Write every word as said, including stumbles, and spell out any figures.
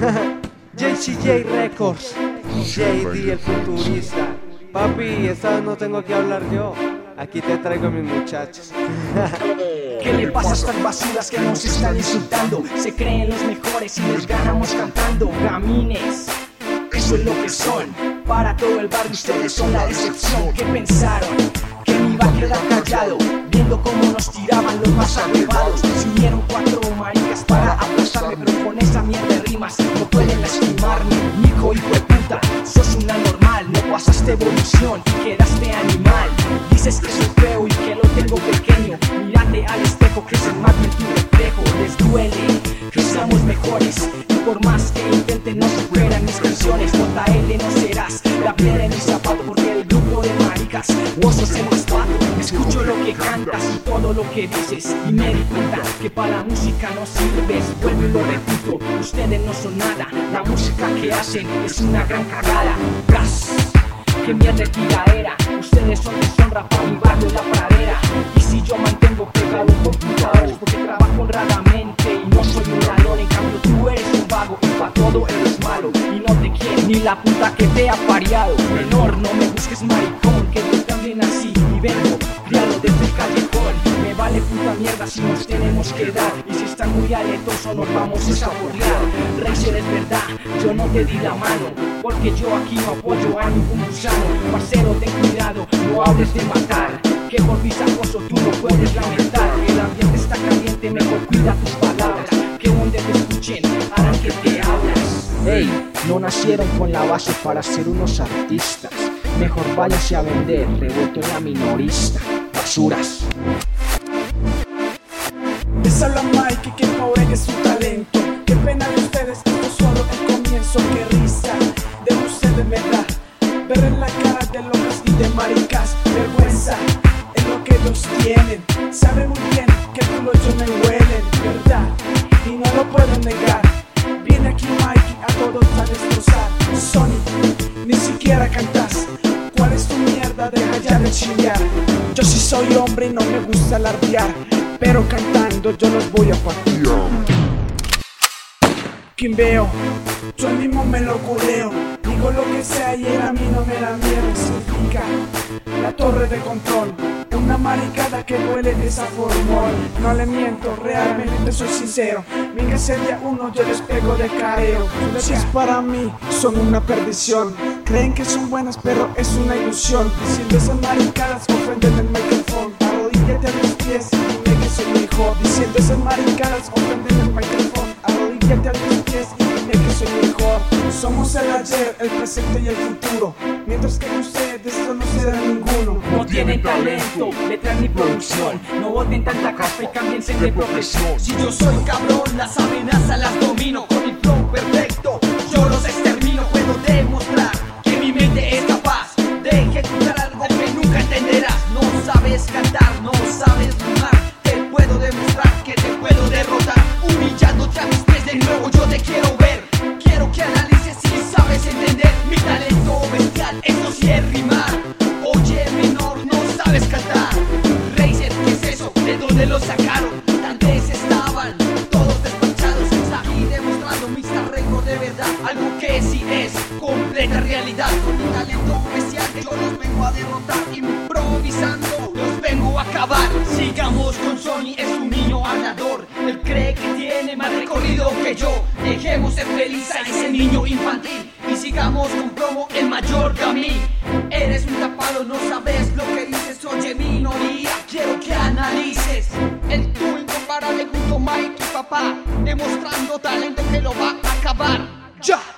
J C J Records, J D el futurista. Papi, esta vez no tengo que hablar yo. Aquí te traigo a mis muchachos. ¿Qué le pasa a estas basuras que nos están insultando? Se creen los mejores y les ganamos cantando. Gamines, eso es lo que son. Para todo el barrio ustedes son la decepción. ¿Qué pensaron? Que me iba a quedar callado viendo cómo nos tiraban los más agregados. Se unieron cuatro maricas para aplastarme, pero con esa mierda de rimas no pueden lastimarme. Mico, hijo de puta, sos un anormal. No pasaste evolución, quedaste animal. Dices que soy feo y que lo tengo pequeño. Mírate al espejo que se mata en tu reflejo. Les duele que seamos mejores y por más que intenten no superan mis canciones. J L no serás la piedra en mi zapato, porque el grupo de maricas vos sos el más pato. Escucho lo que cantas y todo lo que dices y me di cuenta que para la música no sirves. Vuelvo y lo repito, ustedes no son nada. La música que hacen es una gran cagada. Gas, que mierda de tiradera. Ustedes son deshonra para mi barrio la pradera. Y si yo mantengo pegado un computador es porque trabajo honradamente y no soy un ladrón. En cambio tú eres un vago y pa' todo eres malo y no te quiere ni la puta que te ha pariado. Menor, no me busques maricón, que tú también así y vengo criado desde el callejón. Me vale puta mierda si nos tenemos que dar, y si están muy aletosos nos vamos a saborear. Racer, es verdad, yo no te di la mano, porque yo aquí no apoyo a ningún gusano. Parcero, ten cuidado, no hables de matar, que por visajoso tú no puedes lamentar. El ambiente está caliente, mejor cuida tus palabras, que donde te escuchen harán que te hablas. Ey, no nacieron con la base para ser unos artistas. Mejor váyase a vender, revuelto en la minorista. Basuras. Les habla Mike y que pobre es su talento. Qué pena de ustedes, esto es solo el comienzo. Qué risa de ustedes me da ver en la cara de locas y de maricas. Vergüenza en lo que ellos tienen. Saben muy bien que tú lo yo me huelen, ¿verdad? Y no lo puedo negar. Viene aquí Mikey a todos a destrozar. Sony, ni siquiera cantas. ¿Cuál es tu mierda? Deja ya de chillar. Yo sí soy hombre y no me gusta alardear, pero cantando yo los voy a partir. Quimbeo, yo mismo me lo culeo. Digo lo que sea y él a mí no me da miedo. Significa la torre de control, una maricada que duele de esa forma. No le miento, realmente soy sincero. Venga ese día uno yo les pego de careo. Si es para mí, son una perdición. Creen que son buenas pero es una ilusión. Diciendo esas maricadas ofenden el micrófono. Arrodíllate a mis pies y dime que soy mejor. Diciendo esas maricadas ofenden el micrófono. Arrodíllate a mis pies y dime que soy mejor. Somos el ayer, el presente y el futuro, mientras que ustedes esto no será ninguno. No tienen talento, letras ni producción. No boten tanta capa y cámbiense de profesión. Si yo soy cabrón, las amenazas las domino. Con mi flow perfecto, yo los extermino. Puedo demostrar que mi mente es capaz de ejecutar algo que nunca entenderás. No sabes cantar, no sabes rimar. Te puedo demostrar que te puedo derrotar. Humillándote a mis pies de nuevo yo te quiero ver. Quiero que analices si sabes entender mi talento bestial, eso sí es rimar. Oye menor, no sabes cantar. Racer, ¿qué es eso? ¿De dónde lo sacaron? Tal vez estaban todos despachados. Aquí demostrando mis arreglos de verdad, algo que sí es completa realidad. Con mi talento bestial yo los vengo a derrotar. Improvisando los vengo a acabar. Sigamos con Sony, es un niño hablador. Él cree que tiene más recorrido que yo. Dejemos ser feliz a ese niño infantil y sigamos con promo el mayor que a mí. Eres un tapado, no sabes lo que dices. Oye minoría, quiero que analices el tú incomparable junto a Mike y papá, demostrando talento que lo va a acabar. Ya.